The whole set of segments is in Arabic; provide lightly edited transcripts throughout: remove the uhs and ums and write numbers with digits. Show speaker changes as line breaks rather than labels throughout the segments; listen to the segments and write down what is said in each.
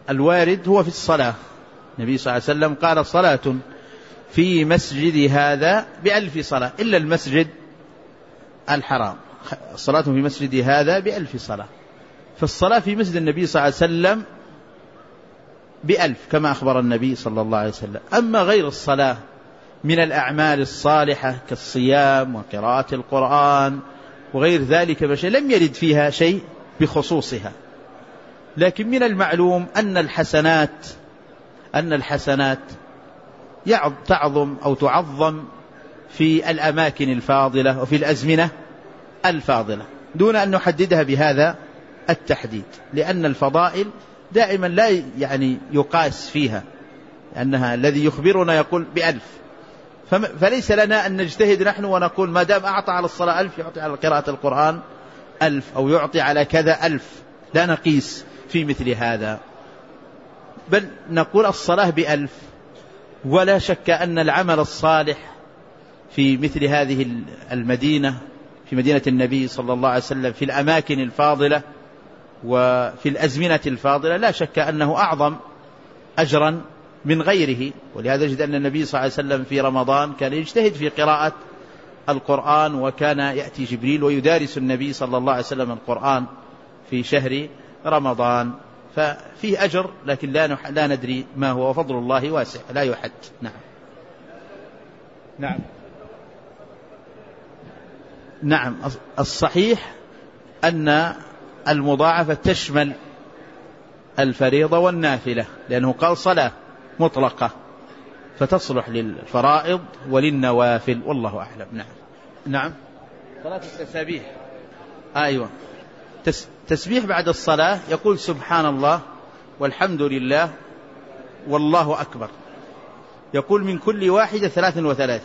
الوارد هو في الصلاة. النبي صلى الله عليه وسلم قال: صلاة في مسجد هذا ب1000 صلاة، إلا المسجد الحرام، الصلاة في مسجد هذا ب1000 صلاة. فالصلاة في مسجد النبي صلى الله عليه وسلم ب1000 كما أخبر النبي صلى الله عليه وسلم. أما غير الصلاة من الأعمال الصالحة كالصيام وقراءة القرآن وغير ذلك بشيء لم يرد فيها شيء بخصوصها، لكن من المعلوم أن الحسنات تعظم أو تعظم في الأماكن الفاضلة وفي الأزمنة الفاضلة دون أن نحددها بهذا التحديد، لأن الفضائل دائما لا يقاس فيها، لأنها الذي يخبرنا يقول ب1000، فليس لنا أن نجتهد نحن ونقول ما دام أعطى على الصلاة 1000 يعطي على قراءة القرآن 1000، أو يعطي على كذا 1000، لا نقيس في مثل هذا، بل نقول الصلاة ب1000. ولا شك أن العمل الصالح في مثل هذه المدينة، في مدينة النبي صلى الله عليه وسلم، في الأماكن الفاضلة وفي الأزمنة الفاضلة، لا شك أنه أعظم أجرا من غيره. ولهذا نجد أن النبي صلى الله عليه وسلم في رمضان كان يجتهد في قراءة القرآن، وكان يأتي جبريل ويدارس النبي صلى الله عليه وسلم القرآن في شهر رمضان، ففيه أجر، لكن لا ندري ما هو، وفضل الله واسع لا يحد. نعم الصحيح أن المضاعفة تشمل الفريضة والنافلة، لأنه قال صلاة مطلقة فتصلح للفرائض وللنوافل، والله أعلم. نعم صلاة التسابيح، أيوة، تسبيح بعد الصلاة يقول سبحان الله والحمد لله والله أكبر، يقول من كل واحدة 33.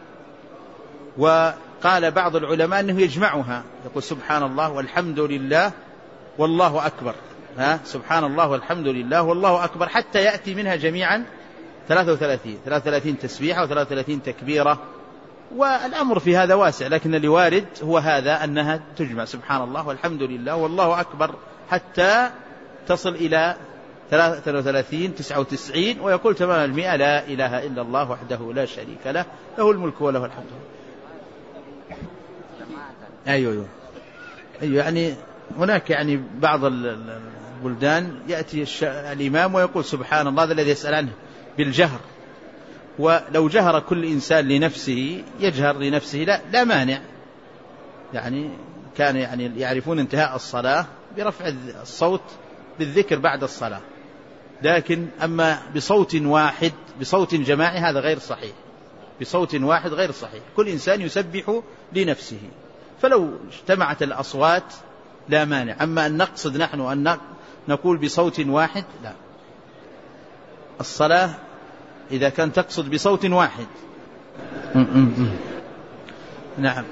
وقال بعض العلماء أنه يجمعها، يقول سبحان الله والحمد لله والله أكبر، سبحان الله والحمد لله والله أكبر، حتى يأتي منها جميعا 33 تسبيحة و33 تكبيرة. والأمر في هذا واسع، لكن اللي وارد هو هذا، أنها تجمع سبحان الله والحمد لله والله أكبر حتى تصل إلى 33 99، ويقول تمام 100 لا إله إلا الله وحده لا شريك له، له الملك وله الحمد. أيوة يعني هناك بعض البلدان يأتي الإمام ويقول سبحان الله، هذا الذي يسأل عنه بالجهر، ولو جهر كل إنسان لنفسه يجهر لنفسه لا مانع، كان يعرفون انتهاء الصلاة برفع الصوت بالذكر بعد الصلاة، لكن أما بصوت واحد بصوت جماعي هذا غير صحيح، بصوت واحد غير صحيح، كل إنسان يسبح لنفسه، فلو اجتمعت الأصوات لا مانع. أما أن نقصد نحن أن نقول بصوت واحد لا، الصلاة إذا كان تقصد بصوت واحد نعم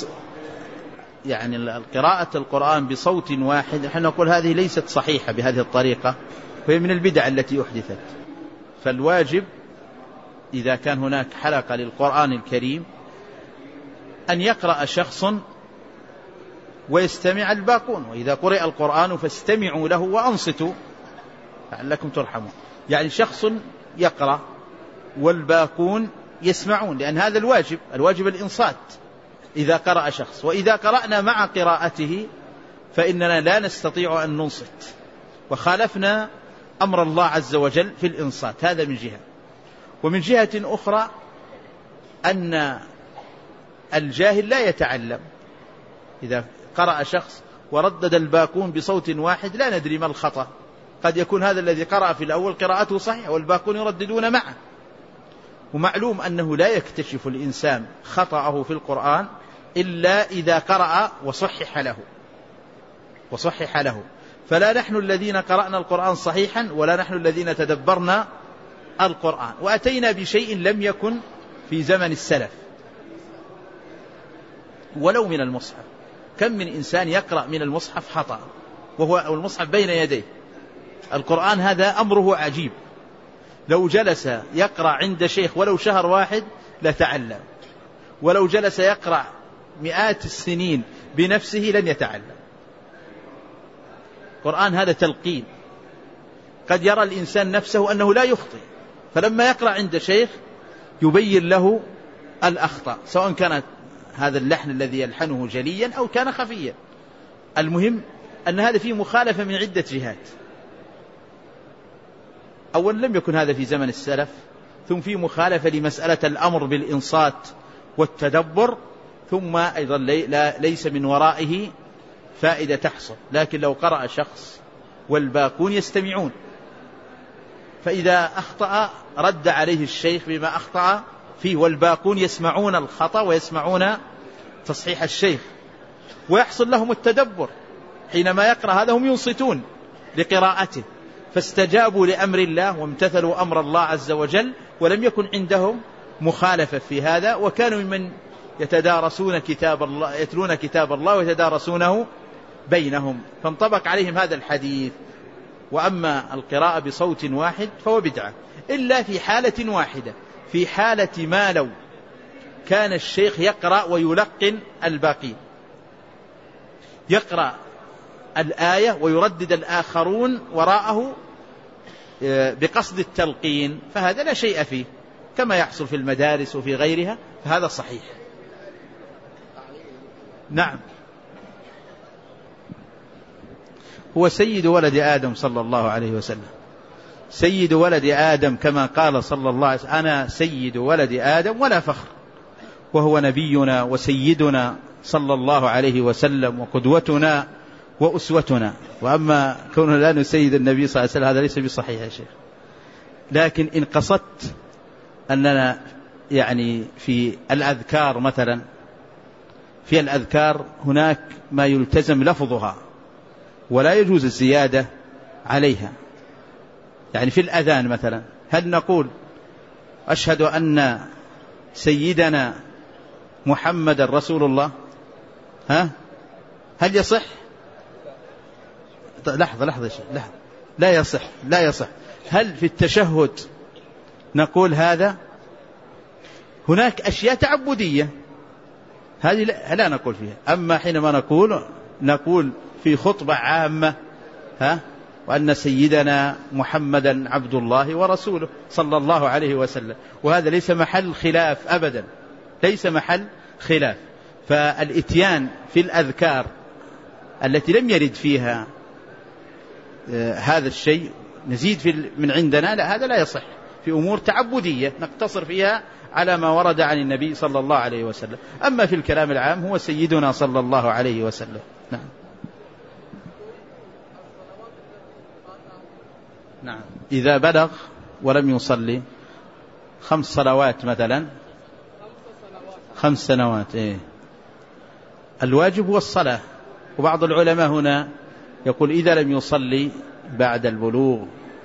قراءة القرآن بصوت واحد نحن نقول هذه ليست صحيحة بهذه الطريقة، وهي من البدع التي أحدثت. فالواجب إذا كان هناك حلقة للقرآن الكريم أن يقرأ شخص ويستمع الباقون، وإذا قرئ القرآن فاستمعوا له وأنصتوا لعلكم ترحمون، شخص يقرأ والباقون يسمعون، لأن هذا الواجب الإنصات إذا قرأ شخص، وإذا قرأنا مع قراءته فإننا لا نستطيع أن ننصت، وخالفنا أمر الله عز وجل في الإنصات، هذا من جهة. ومن جهة أخرى أن الجاهل لا يتعلم، إذا قرأ شخص وردد الباقون بصوت واحد لا ندري ما الخطأ، قد يكون هذا الذي قرأ في الأول قراءته صحيحة والباقون يرددون معه. ومعلوم أنه لا يكتشف الإنسان خطأه في القرآن إلا إذا قرأ وصحح له، فلا نحن الذين قرأنا القرآن صحيحا ولا نحن الذين تدبرنا القرآن، وأتينا بشيء لم يكن في زمن السلف ولو من المصحف. كم من إنسان يقرأ من المصحف خطأ وهو المصحف بين يديه، القرآن هذا أمره عجيب، لو جلس يقرأ عند شيخ ولو شهر واحد لتعلم، ولو جلس يقرأ مئات السنين بنفسه لن يتعلم. القرآن هذا تلقين، قد يرى الإنسان نفسه أنه لا يخطئ، فلما يقرأ عند شيخ يبين له الأخطاء، سواء كانت هذا اللحن الذي يلحنه جليا أو كان خفيا. المهم أن هذا فيه مخالفة من عدة جهات. أولا لم يكن هذا في زمن السلف، ثم فيه مخالفة لمسألة الأمر بالإنصات والتدبر، ثم أيضا ليس من ورائه فائدة تحصل. لكن لو قرأ شخص والباقون يستمعون، فإذا أخطأ رد عليه الشيخ بما أخطأ فيه، والباقون يسمعون الخطأ ويسمعون تصحيح الشيخ، ويحصل لهم التدبر حينما يقرأ هذا، هم ينصتون لقراءته، فاستجابوا لأمر الله وامتثلوا أمر الله عز وجل، ولم يكن عندهم مخالفة في هذا، وكانوا ممن يتدارسون كتاب الله، يتلون كتاب الله ويتدارسونه بينهم، فانطبق عليهم هذا الحديث. وأما القراءة بصوت واحد فهو بدعة، إلا في حالة واحدة، في حالة ما لو كان الشيخ يقرأ ويلقن الباقين، يقرأ الآية ويردد الآخرون وراءه بقصد التلقين، فهذا لا شيء فيه، كما يحصل في المدارس وفي غيرها، فهذا صحيح. نعم، هو سيد ولد آدم صلى الله عليه وسلم، سيد ولد آدم كما قال صلى الله عليه وسلم: أنا سيد ولد آدم ولا فخر. وهو نبينا وسيدنا صلى الله عليه وسلم وقدوتنا وأسوتنا. وأما كوننا لا نسيد النبي صلى الله عليه وسلم هذا ليس بصحيح يا شيخ. لكن إن قصدت أننا يعني في الأذكار مثلا، في الأذكار هناك ما يلتزم لفظها ولا يجوز الزيادة عليها. يعني في الأذان مثلا، هل نقول أشهد أن سيدنا محمد رسول الله؟ هل يصح؟ لحظة لا يصح. هل في التشهد نقول هذا؟ هناك أشياء تعبدية هذه لا نقول فيها. أما حينما نقول في خطبة عامة وأن سيدنا محمدا عبد الله ورسوله صلى الله عليه وسلم، وهذا ليس محل خلاف أبدا، ليس محل خلاف. فالإتيان في الأذكار التي لم يرد فيها هذا الشيء نزيد من عندنا، لا، هذا لا يصح. في أمور تعبدية نقتصر فيها على ما ورد عن النبي صلى الله عليه وسلم. أما في الكلام العام هو سيدنا صلى الله عليه وسلم. نعم. إذا بلغ ولم يصلي 5 صلوات مثلا، 5 سنوات، الواجب هو الصلاة. وبعض العلماء هنا يقول إذا لم يصلي بعد البلوغ،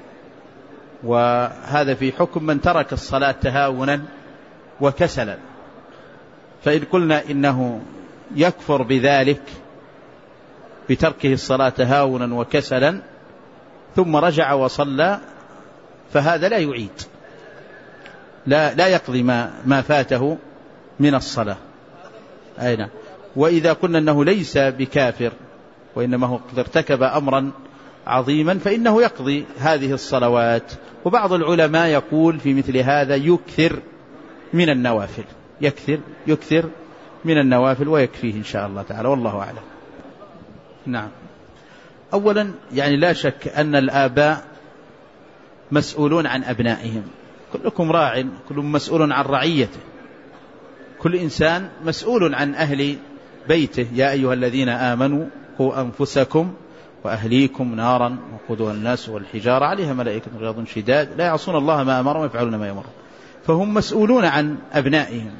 وهذا في حكم من ترك الصلاة تهاونا وكسلا. فإن قلنا إنه يكفر بذلك بتركه الصلاة تهاونا وكسلا ثم رجع وصلى، فهذا لا يعيد، لا يقضي ما فاته من الصلاة. أين؟ وإذا قلنا أنه ليس بكافر وإنما هو ارتكب أمرا عظيما فإنه يقضي هذه الصلوات. وبعض العلماء يقول في مثل هذا يكثر من النوافل، يكثر من النوافل ويكفيه إن شاء الله تعالى، والله أعلم. نعم. أولا يعني لا شك أن الآباء مسؤولون عن أبنائهم، كلكم راع، كل مسؤول عن رعيته، كل إنسان مسؤول عن أهل بيته. يا أيها الذين آمنوا قوا أنفسكم وأهليكم نارا وقودها الناس والحجارة عليها ملائكة غلاظ شداد لا يعصون الله ما أمرهم ويفعلون ما يأمرون. فهم مسؤولون عن أبنائهم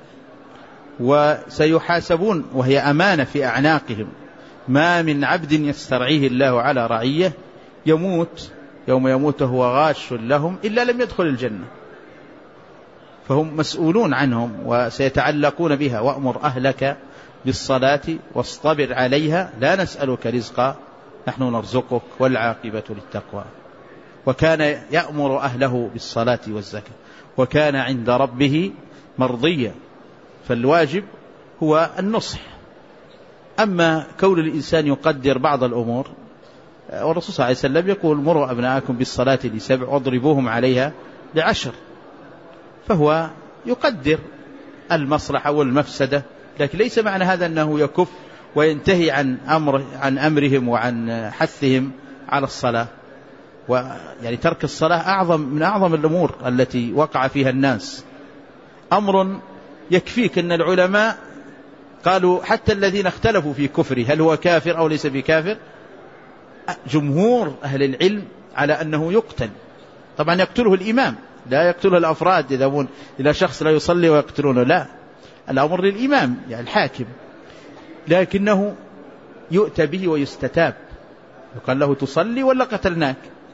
وسيحاسبون، وهي أمانة في أعناقهم. ما من عبد يسترعيه الله على رعيه يموت يوم يموت وهو غاش لهم إلا لم يدخل الجنة. فهم مسؤولون عنهم وسيتعلقون بها. وأمر أهلك بالصلاة واصطبر عليها لا نسألك رزقا نحن نرزقك والعاقبة للتقوى. وكان يأمر أهله بالصلاة والزكاة وكان عند ربه مرضيا. فالواجب هو النصح. أما كون الإنسان يقدر بعض الأمور والرسول صلى الله عليه وسلم يقول مروا أبناءكم بالصلاة ل7 واضربوهم عليها ل10. فهو يقدر المصلحة والمفسدة، لكن ليس معنى هذا أنه يكف وينتهي عن أمرهم وعن حثهم على الصلاة. ويعني ترك الصلاة من أعظم الأمور التي وقع فيها الناس. أمر يكفيك أن العلماء قالوا حتى الذين اختلفوا في كفره هل هو كافر أو ليس بكافر، جمهور أهل العلم على أنه يقتل. طبعا يقتله الإمام، لا يقتله الأفراد يذهبون إلى شخص لا يصلي ويقتلونه، لا، الأمر للإمام يعني الحاكم، لكنه يؤتى به ويستتاب، يقال له تصلي ولا قتلناك.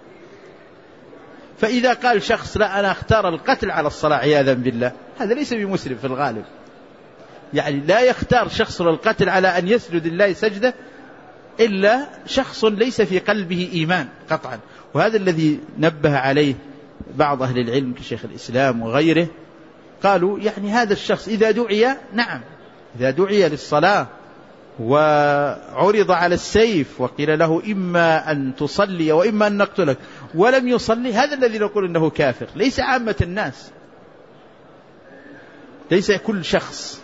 فإذا قال شخص لا أنا اختار القتل على الصلاة عياذا بالله، هذا ليس بمسلم في الغالب. يعني لا يختار شخص القتل على أن يسجد لله سجدة إلا شخص ليس في قلبه إيمان قطعا. وهذا الذي نبه عليه بعض أهل العلم كشيخ الإسلام وغيره، قالوا يعني هذا الشخص إذا دعي، نعم إذا دعي للصلاة وعرض على السيف وقيل له إما أن تصلي وإما أن نقتلك ولم يصلي، هذا الذي نقول إنه كافر، ليس عامة الناس، ليس كل شخص.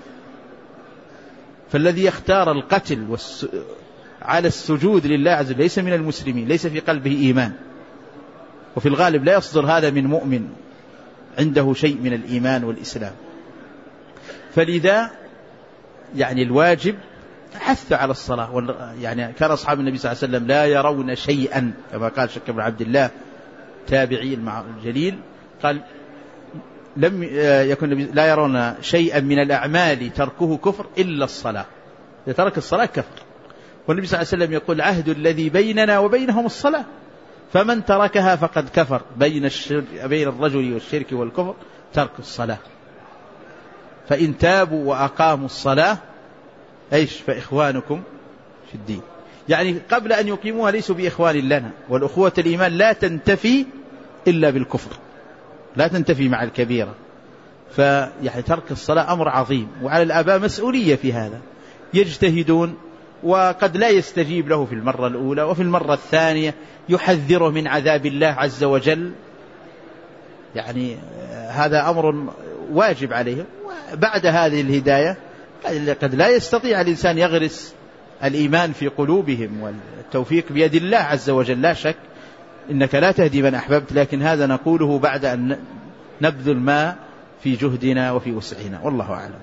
فالذي يختار القتل على السجود لله عز وجل ليس من المسلمين، ليس في قلبه إيمان، وفي الغالب لا يصدر هذا من مؤمن عنده شيء من الإيمان والإسلام. فلذا يعني الواجب حث على الصلاة. يعني كان أصحاب النبي صلى الله عليه وسلم لا يرون شيئا، كما قال شك بن عبد الله تابعي الجليل، قال لم يكن لا يرون شيئا من الأعمال تركه كفر إلا الصلاة، إذا ترك الصلاة كفر. والنبي صلى الله عليه وسلم يقول العهد الذي بيننا وبينهم الصلاة، فمن تركها فقد كفر. بين الرجل والشرك والكفر ترك الصلاة. فإن تابوا وأقاموا الصلاة فإخوانكم في الدين، يعني قبل أن يقيموها ليسوا بإخوان لنا. والأخوة الإيمان لا تنتفي إلا بالكفر، لا تنتفي مع الكبيرة. فيعني ترك الصلاة أمر عظيم، وعلى الآباء مسؤولية في هذا، يجتهدون وقد لا يستجيب له في المرة الأولى، وفي المرة الثانية يحذره من عذاب الله عز وجل. يعني هذا أمر واجب عليهم. وبعد هذه الهداية قد لا يستطيع الإنسان يغرس الإيمان في قلوبهم، والتوفيق بيد الله عز وجل لا شك، إنك لا تهدي من أحببت، لكن هذا نقوله بعد أن نبذل ما في جهدنا وفي وسعنا، والله أعلم.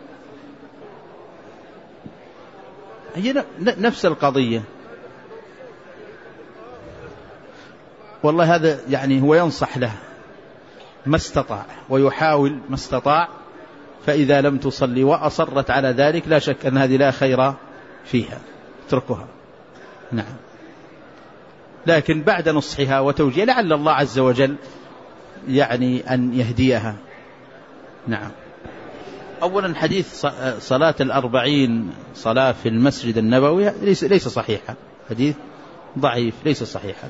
هي نفس القضية. والله هذا يعني هو ينصح له ما استطاع ويحاول ما استطاع، فإذا لم تصلي وأصرت على ذلك لا شك أن هذه لا خير فيها، اتركها. نعم، لكن بعد نصحها وتوجيه لعل الله عز وجل يعني أن يهديها. نعم. أولا حديث صلاة 40 صلاة في المسجد النبوي ليس صحيحا، حديث ضعيف ليس صحيحا.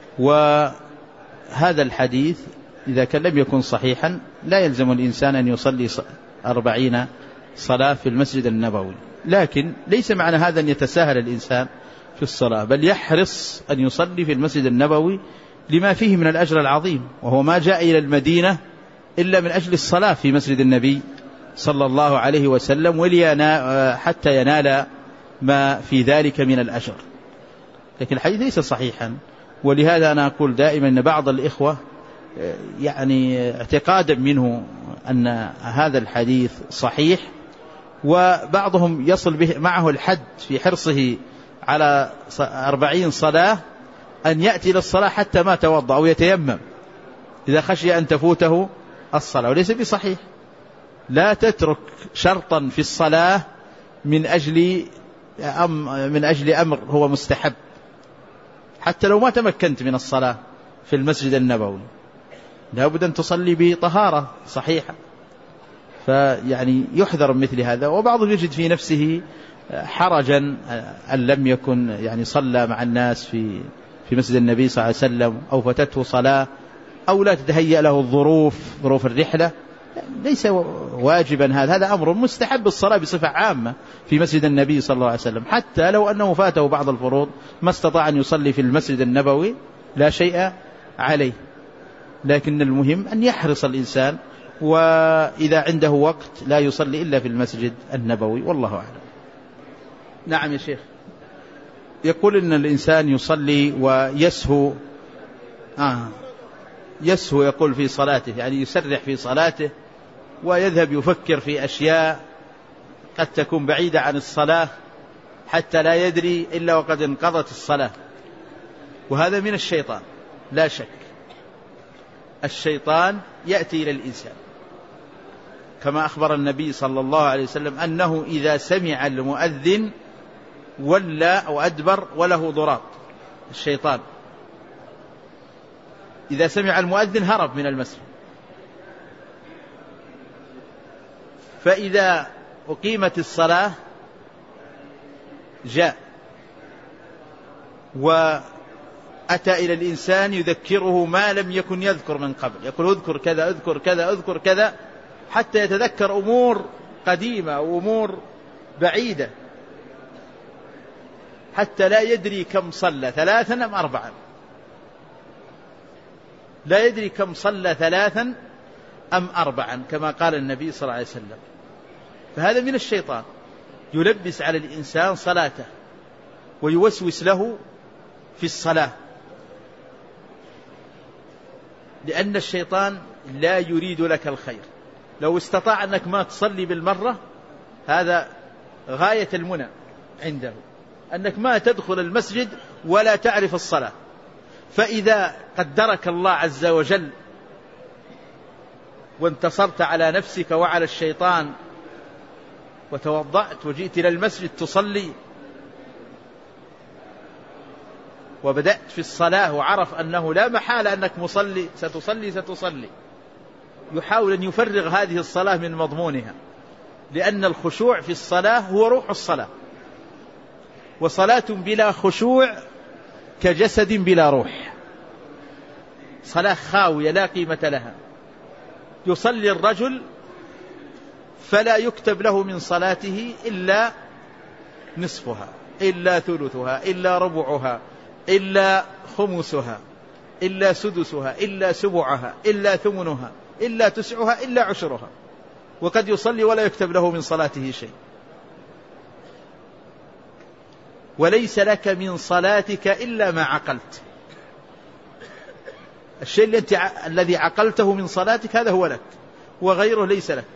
وهذا الحديث إذا كان لم يكن صحيحا لا يلزم الإنسان أن يصلي 40 صلاة في المسجد النبوي، لكن ليس معنى هذا أن يتساهل الإنسان في الصلاة، بل يحرص أن يصلي في المسجد النبوي لما فيه من الأجر العظيم، وهو ما جاء إلى المدينة إلا من أجل الصلاة في مسجد النبي صلى الله عليه وسلم، حتى ينال ما في ذلك من الأجر. لكن الحديث ليس صحيحا، ولهذا أنا أقول دائما أن بعض الإخوة يعني اعتقادا منه أن هذا الحديث صحيح، وبعضهم يصل به معه الحد في حرصه على 40 صلاة أن يأتي للصلاة حتى ما توضأ أو يتيمم إذا خشي أن تفوته الصلاة، وليس بصحيح. لا تترك شرطا في الصلاة من أجل أمر هو مستحب، حتى لو ما تمكنت من الصلاة في المسجد النبوي لا بد أن تصلي بطهارة صحيحة. فيعني يحذر مثل هذا. وبعضهم يجد في نفسه حرجا أن لم يكن يعني صلى مع الناس في مسجد النبي صلى الله عليه وسلم، أو فتته صلاة، أو لا تتهيأ له ظروف الرحلة. ليس واجبا هذا أمر مستحب. الصلاة بصفة عامة في مسجد النبي صلى الله عليه وسلم، حتى لو أنه فاته بعض الفروض ما استطاع أن يصلي في المسجد النبوي لا شيء عليه، لكن المهم أن يحرص الإنسان، وإذا عنده وقت لا يصلي إلا في المسجد النبوي، والله أعلم. نعم يا شيخ. يقول إن الإنسان يصلي ويسهو يسهو يقول في صلاته، يعني يسرح في صلاته ويذهب يفكر في أشياء قد تكون بعيدة عن الصلاة حتى لا يدري إلا وقد انقضت الصلاة، وهذا من الشيطان لا شك. الشيطان يأتي إلى الإنسان كما أخبر النبي صلى الله عليه وسلم أنه إذا سمع المؤذن ولى أو أدبر وله ضراط. الشيطان إذا سمع المؤذن هرب من المسجد، فإذا أقيمت الصلاة جاء وأتى إلى الإنسان يذكره ما لم يكن يذكر من قبل، يقول اذكر كذا اذكر كذا اذكر كذا، حتى يتذكر أمور قديمة وأمور بعيدة، حتى لا يدري كم صلى 3 أم 4، لا يدري كم صلى 3 أم 4 كما قال النبي صلى الله عليه وسلم. فهذا من الشيطان، يلبس على الإنسان صلاته ويوسوس له في الصلاة، لأن الشيطان لا يريد لك الخير. لو استطاع أنك ما تصلي بالمرة هذا غاية المنى عنده، أنك ما تدخل المسجد ولا تعرف الصلاة. فإذا قدرك الله عز وجل وانتصرت على نفسك وعلى الشيطان وتوضأت وجئت إلى المسجد تصلي وبدأت في الصلاة وعرف أنه لا محالة أنك مصلي ستصلي، يحاول أن يفرغ هذه الصلاة من مضمونها، لأن الخشوع في الصلاة هو روح الصلاة، وصلاة بلا خشوع كجسد بلا روح، صلاة خاوية لا قيمة لها. يصلي الرجل فلا يكتب له من صلاته إلا نصفها، إلا ثلثها، إلا ربعها، إلا خمسها، إلا سدسها، إلا سبعها، إلا ثمنها، إلا تسعها، إلا عشرها، وقد يصلي ولا يكتب له من صلاته شيء. وليس لك من صلاتك إلا ما عقلت، الشيء الذي عقلته من صلاتك هذا هو لك، وغيره ليس لك.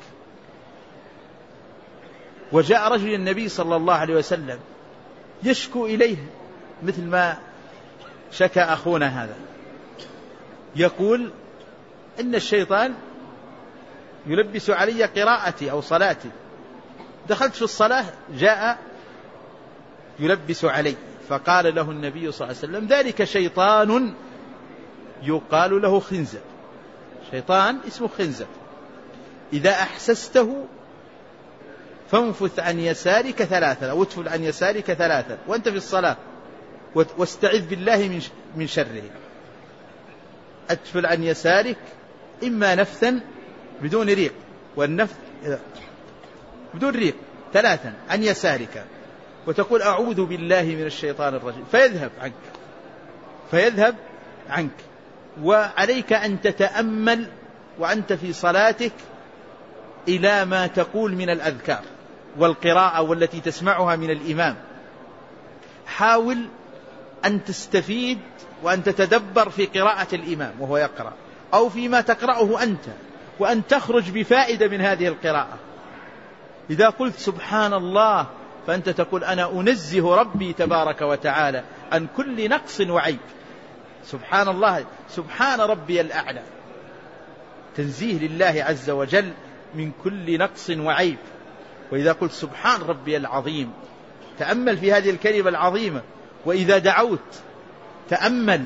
وجاء رجل النبي صلى الله عليه وسلم يشكو إليه مثل ما شكى أخونا هذا، يقول إن الشيطان يلبس علي قراءتي أو صلاتي، دخلت في الصلاة جاء يلبس علي، فقال له النبي صلى الله عليه وسلم ذلك شيطان يقال له خنزب، شيطان اسمه خنزب، إذا أحسسته فانفث عن يسارك 3 أو ادفل عن يسارك 3 وأنت في الصلاة واستعذ بالله من شره. أدفل عن يسارك إما نفثا بدون ريق، والنفث بدون ريق 3 عن يسارك، وتقول أعوذ بالله من الشيطان الرجيم، فيذهب عنك. وعليك أن تتأمل وأنت في صلاتك إلى ما تقول من الأذكار والقراءة والتي تسمعها من الإمام، حاول أن تستفيد وأن تتدبر في قراءة الإمام وهو يقرأ، أو فيما تقرأه أنت، وأن تخرج بفائدة من هذه القراءة. إذا قلت سبحان الله فأنت تقول أنا أنزه ربي تبارك وتعالى عن كل نقص وعيب، سبحان الله، سبحان ربي الأعلى، تنزيه لله عز وجل من كل نقص وعيب. وإذا قلت سبحان ربي العظيم تأمل في هذه الكلمة العظيمة. وإذا دعوت تأمل.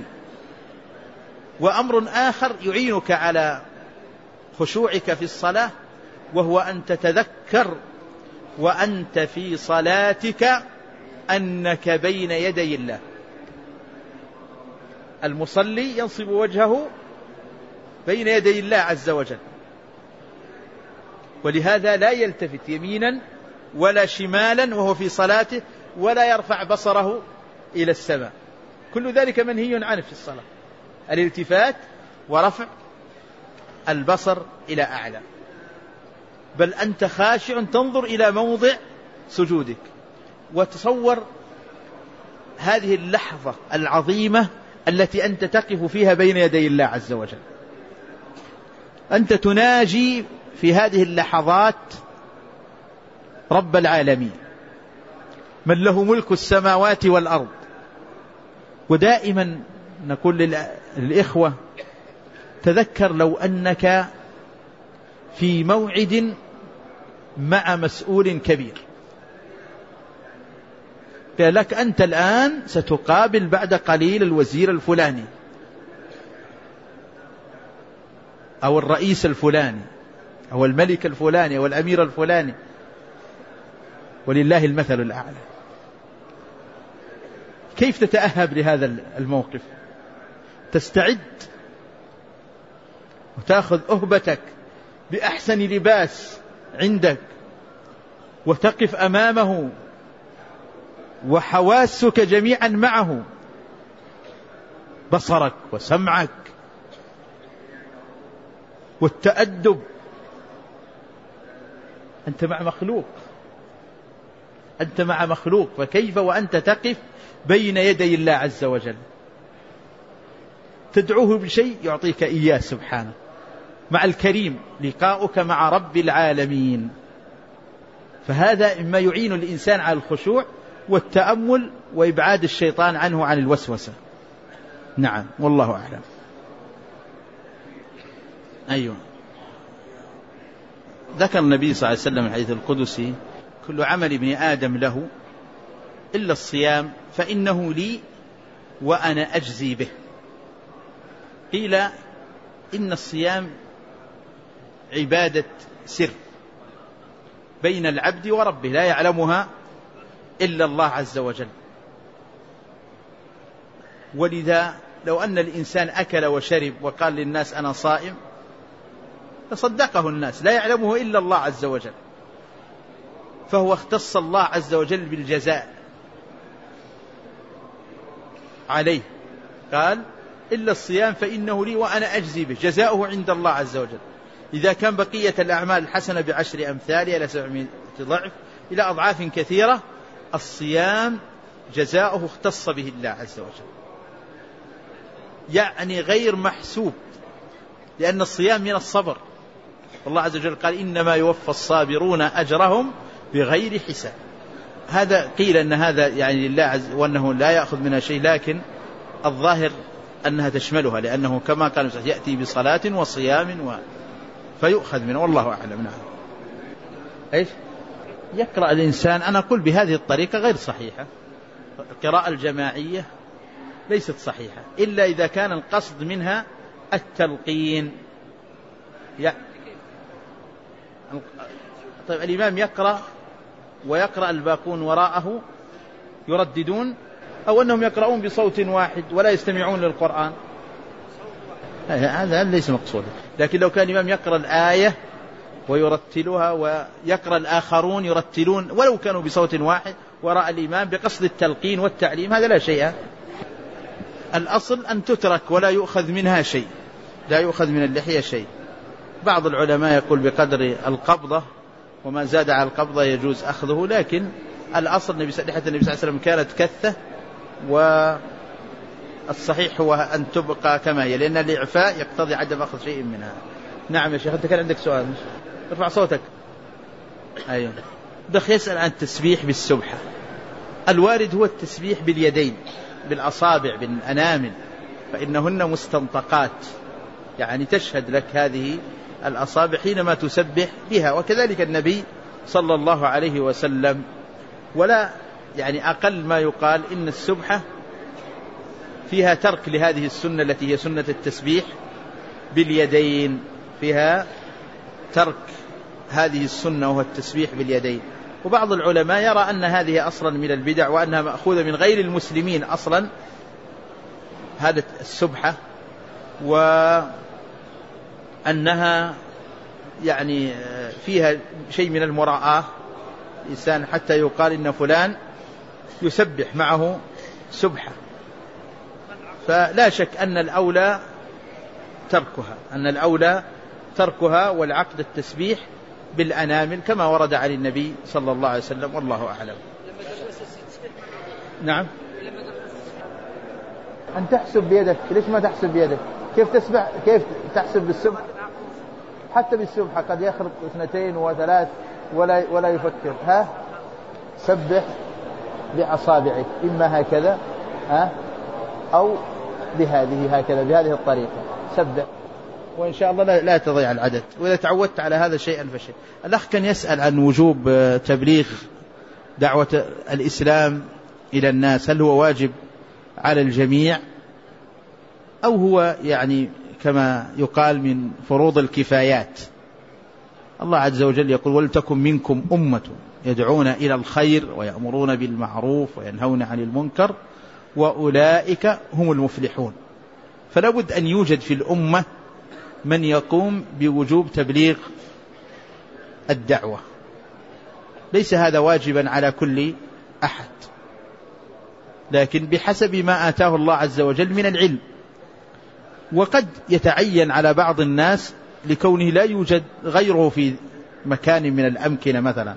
وأمر آخر يعينك على خشوعك في الصلاة، وهو أن تتذكر وأنت في صلاتك أنك بين يدي الله. المصلي ينصب وجهه بين يدي الله عز وجل، ولهذا لا يلتفت يمينا ولا شمالا وهو في صلاته، ولا يرفع بصره إلى السماء. كل ذلك منهي عنه في الصلاة، الالتفات ورفع البصر إلى أعلى، بل أنت خاشع تنظر إلى موضع سجودك. وتصور هذه اللحظة العظيمة التي أنت تقف فيها بين يدي الله عز وجل، أنت تناجي في هذه اللحظات رب العالمين من له ملك السماوات والأرض. ودائما نقول للإخوة تذكر لو أنك في موعد مع مسؤول كبير، قال لك أنت الآن ستقابل بعد قليل الوزير الفلاني أو الرئيس الفلاني أو الملك الفلاني أو الأمير الفلاني، ولله المثل الأعلى. كيف تتأهب لهذا الموقف؟ تستعد وتأخذ أهبتك بأحسن لباس عندك وتقف أمامه وحواسك جميعا معه، بصرك وسمعك والتأدب. أنت مع مخلوق، أنت مع مخلوق، فكيف وأنت تقف بين يدي الله عز وجل تدعوه بشيء يعطيك إياه سبحانه. مع الكريم لقاؤك مع رب العالمين، فهذا مما يعين الإنسان على الخشوع والتأمل وإبعاد الشيطان عنه عن الوسوسة. نعم، والله أعلم. أيوة، ذكر النبي صلى الله عليه وسلم الحديث القدسي: كل عمل ابن آدم له إلا الصيام فإنه لي وأنا أجزي به. قيل إن الصيام عبادة سر بين العبد وربه لا يعلمها إلا الله عز وجل، ولذا لو أن الإنسان أكل وشرب وقال للناس أنا صائم تصدقه الناس، لا يعلمه إلا الله عز وجل، فهو اختص الله عز وجل بالجزاء عليه. قال إلا الصيام فإنه لي وأنا أجزي به، جزاؤه عند الله عز وجل. إذا كان بقية الأعمال الحسنة ب10 أمثالها إلى 700 ضعف إلى أضعاف كثيرة، الصيام جزاؤه اختص به الله عز وجل، يعني غير محسوب، لأن الصيام من الصبر. الله عز وجل قال إنما يوفى الصابرون أجرهم بغير حساب. هذا قيل أن هذا يعني لله عز وأنه لا يأخذ منها شيء، لكن الظاهر أنها تشملها، لأنه كما قال يأتي بصلاة وصيام فيؤخذ منه، والله أعلم. نعم. إيش يقرأ الإنسان؟ أنا أقول بهذه الطريقة غير صحيحة، القراءة الجماعية ليست صحيحة إلا إذا كان القصد منها التلقين. طيب الإمام يقرأ ويقرأ الباقون وراءه يرددون، أو أنهم يقرؤون بصوت واحد ولا يستمعون للقرآن، هذا ليس مقصودا. لكن لو كان الإمام يقرأ الآية ويرتلها ويقرأ الآخرون يرتلون ولو كانوا بصوت واحد وراء الإمام بقصد التلقين والتعليم، هذا لا شيء. الأصل أن تترك ولا يؤخذ منها شيء، لا يؤخذ من اللحية شيء. بعض العلماء يقول بقدر القبضة، وما زاد على القبضة يجوز أخذه، لكن الأصل لحية النبي صلى الله عليه وسلم كانت كثة، والصحيح هو أن تبقى كما هي، لأن الإعفاء يقتضي عدم أخذ شيء منها. نعم يا شيخ، أنت كان عندك سؤال، ارفع صوتك. أيوة، دخ يسأل عن التسبيح بالسبحة. الوارد هو التسبيح باليدين، بالأصابع، بالأنامل، فإنهن مستنطقات، يعني تشهد لك هذه الأصابع حينما تسبح بها، وكذلك النبي صلى الله عليه وسلم. ولا يعني أقل ما يقال إن السبحة فيها ترك لهذه السنة التي هي سنة التسبيح باليدين، فيها ترك هذه السنة وهو التسبيح باليدين. وبعض العلماء يرى أن هذه أصلا من البدع، وأنها مأخوذة من غير المسلمين أصلا، هذا السبحة، وأنها يعني فيها شيء من المراءة الإنسان حتى يقال إن فلان يسبح معه سبحة، فلا شك أن الأولى تركها والعقد التسبيح بالأنامل كما ورد عن النبي صلى الله عليه وسلم، والله أعلم. نعم. أن تحسب بيدك، ليش ما تحسب بيدك؟ كيف تحسب بالسبح؟ حتى بالسبحة قد يخرج 2 و3 ولا يفكر. سبح بأصابعك، إما هكذا أو بهذه الطريقة، سبح، وإن شاء الله لا تضيع العدد. وإذا تعودت على هذا شيئا فشيء. الأخ كان يسأل عن وجوب تبليغ دعوة الإسلام إلى الناس، هل هو واجب على الجميع أو هو يعني كما يقال من فروض الكفايات؟ الله عز وجل يقول: ولتكن منكم أمة يدعون إلى الخير ويأمرون بالمعروف وينهون عن المنكر وأولئك هم المفلحون. فلا بد أن يوجد في الأمة من يقوم بوجوب تبليغ الدعوة. ليس هذا واجبا على كل أحد، لكن بحسب ما آتاه الله عز وجل من العلم. وقد يتعين على بعض الناس لكونه لا يوجد غيره في مكان من الأمكنة مثلا،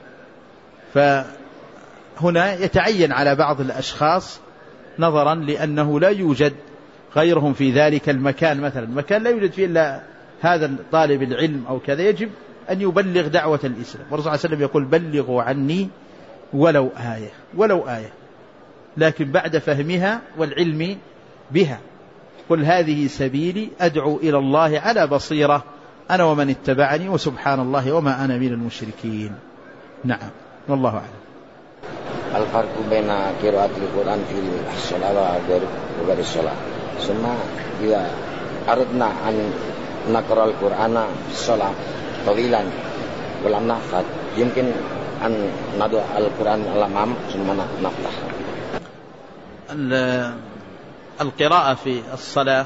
فهنا يتعين على بعض الأشخاص نظرا لأنه لا يوجد غيرهم في ذلك المكان، مثلا مكان لا يوجد فيه إلا هذا طالب العلم أو كذا، يجب أن يبلغ دعوة الإسلام. والرسول صلى الله عليه وسلم يقول: بلغوا عني ولو آية، لكن بعد فهمها والعلم بها. قل هذه سبيلي أدعو إلى الله على بصيرة أنا ومن اتبعني وسبحان الله وما أنا من المشركين. نعم، والله أعلم.
الفرق بين قراءة القرآن في الصلاة وغير الصلاة. ثم إذا أردنا أن نقرأ القرآن في الصلاة طويلا ولم نحفظ، يمكن أن نضع القرآن الأمام ثم نفتح.
القراءة في الصلاة،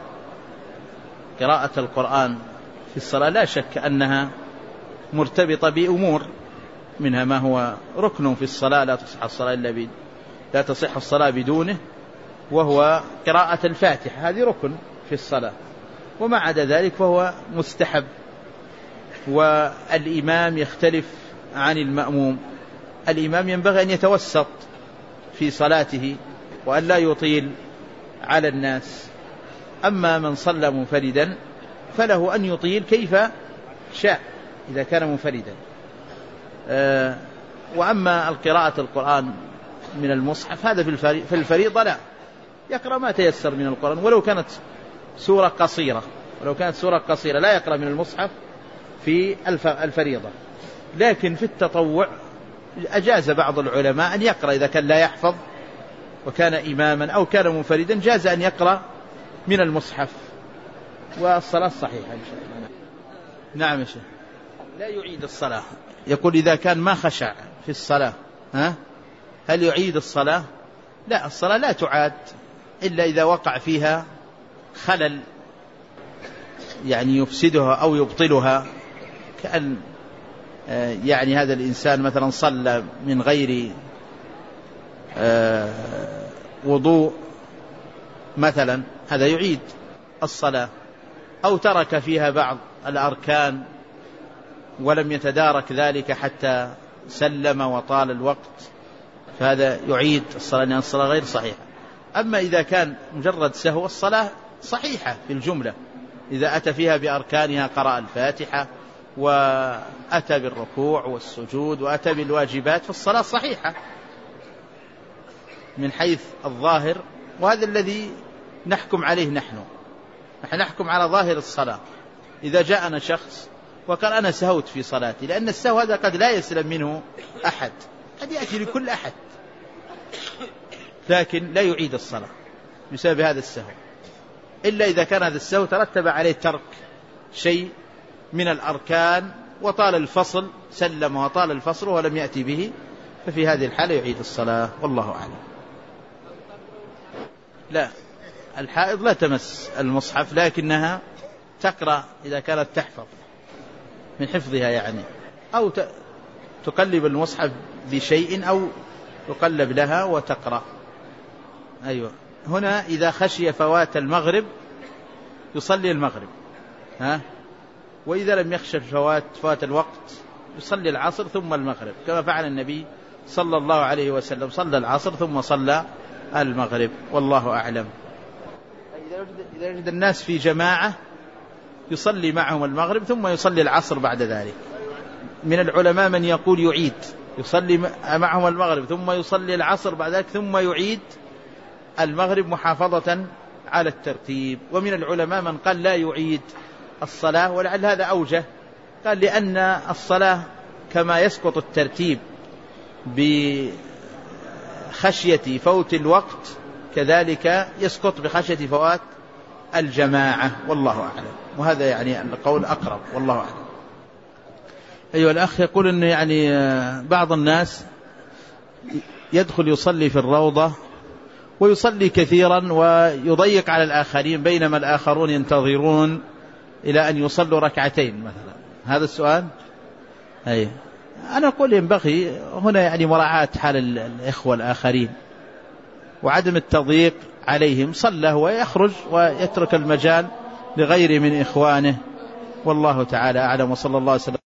قراءة القرآن في الصلاة لا شك أنها مرتبطة بأمور، منها ما هو ركن في الصلاة لا تصح الصلاة بدونه، وهو قراءة الفاتحة، هذه ركن في الصلاة. وما عدا ذلك فهو مستحب. والإمام يختلف عن المأموم. الإمام ينبغي أن يتوسط في صلاته وأن لا يطيل على الناس. أما من صلى منفردا فله أن يطيل كيف شاء إذا كان منفردا. وأما القراءة القرآن من المصحف هذا في الفريضة لا، يقرأ ما تيسر من القرآن، ولو كانت سورة قصيرة لا يقرأ من المصحف في الفريضة. لكن في التطوع أجاز بعض العلماء أن يقرأ إذا كان لا يحفظ وكان إماما أو كان منفردا، جاز أن يقرأ من المصحف، والصلاة صحيحة إن شاء الله. نعم يا شيخ. لا يعيد الصلاة. يقول إذا كان ما خشع في الصلاة هل يعيد الصلاة؟ لا، الصلاة لا تعاد إلا إذا وقع فيها خلل يعني يفسدها أو يبطلها، كأن يعني هذا الإنسان مثلا صلى من غير وضوء مثلا، هذا يعيد الصلاة. أو ترك فيها بعض الأركان ولم يتدارك ذلك حتى سلم وطال الوقت، فهذا يعيد الصلاة لأن الصلاة غير صحيحة. أما إذا كان مجرد سهو، الصلاة صحيحة في الجملة، إذا أتى فيها بأركانها، قرأ الفاتحة وأتى بالركوع والسجود وأتى بالواجبات، فالصلاة صحيحة من حيث الظاهر. وهذا الذي نحكم عليه نحن نحكم على ظاهر الصلاة. إذا جاءنا شخص وقال أنا سهوت في صلاتي، لأن السهو هذا قد لا يسلم منه أحد، قد يأتي لكل أحد، لكن لا يعيد الصلاة بسبب هذا السهو، إلا إذا كان هذا السهو ترتب عليه ترك شيء من الأركان وطال الفصل، سلم وطال الفصل ولم يأتي به، ففي هذه الحالة يعيد الصلاة، والله أعلم. لا، الحائض لا تمس المصحف، لكنها تقرأ إذا كانت تحفظ، من حفظها يعني، أو تقلب المصحف بشيء أو تقلب لها وتقرأ. أيوة. هنا إذا خشي فوات المغرب يصلي المغرب، وإذا لم يخشى فوات الوقت يصلي العصر ثم المغرب، كما فعل النبي صلى الله عليه وسلم، صلى العصر ثم صلى المغرب، والله أعلم. إذا وجد الناس في جماعة يصلي معهم المغرب ثم يصلي العصر بعد ذلك. من العلماء من يقول يعيد، يصلي معهم المغرب ثم يصلي العصر بعد ذلك ثم يعيد المغرب محافظة على الترتيب. ومن العلماء من قال لا يعيد الصلاة، ولعل هذا أوجه، قال لأن الصلاة كما يسقط الترتيب بخشية فوت الوقت كذلك يسقط بخشية فوات الجماعة، والله أعلم. وهذا يعني القول أقرب، والله أعلم. أيها الأخ يقول أن يعني بعض الناس يدخل يصلي في الروضة ويصلي كثيرا ويضيق على الآخرين، بينما الآخرون ينتظرون إلى أن يصلوا ركعتين مثلا. هذا السؤال. أي أنا أقول ينبغي هنا يعني مراعاة حال الإخوة الآخرين وعدم التضييق عليهم، صلى ويخرج ويترك المجال لغيره من إخوانه، والله تعالى أعلم. وصلى الله عليه وسلم.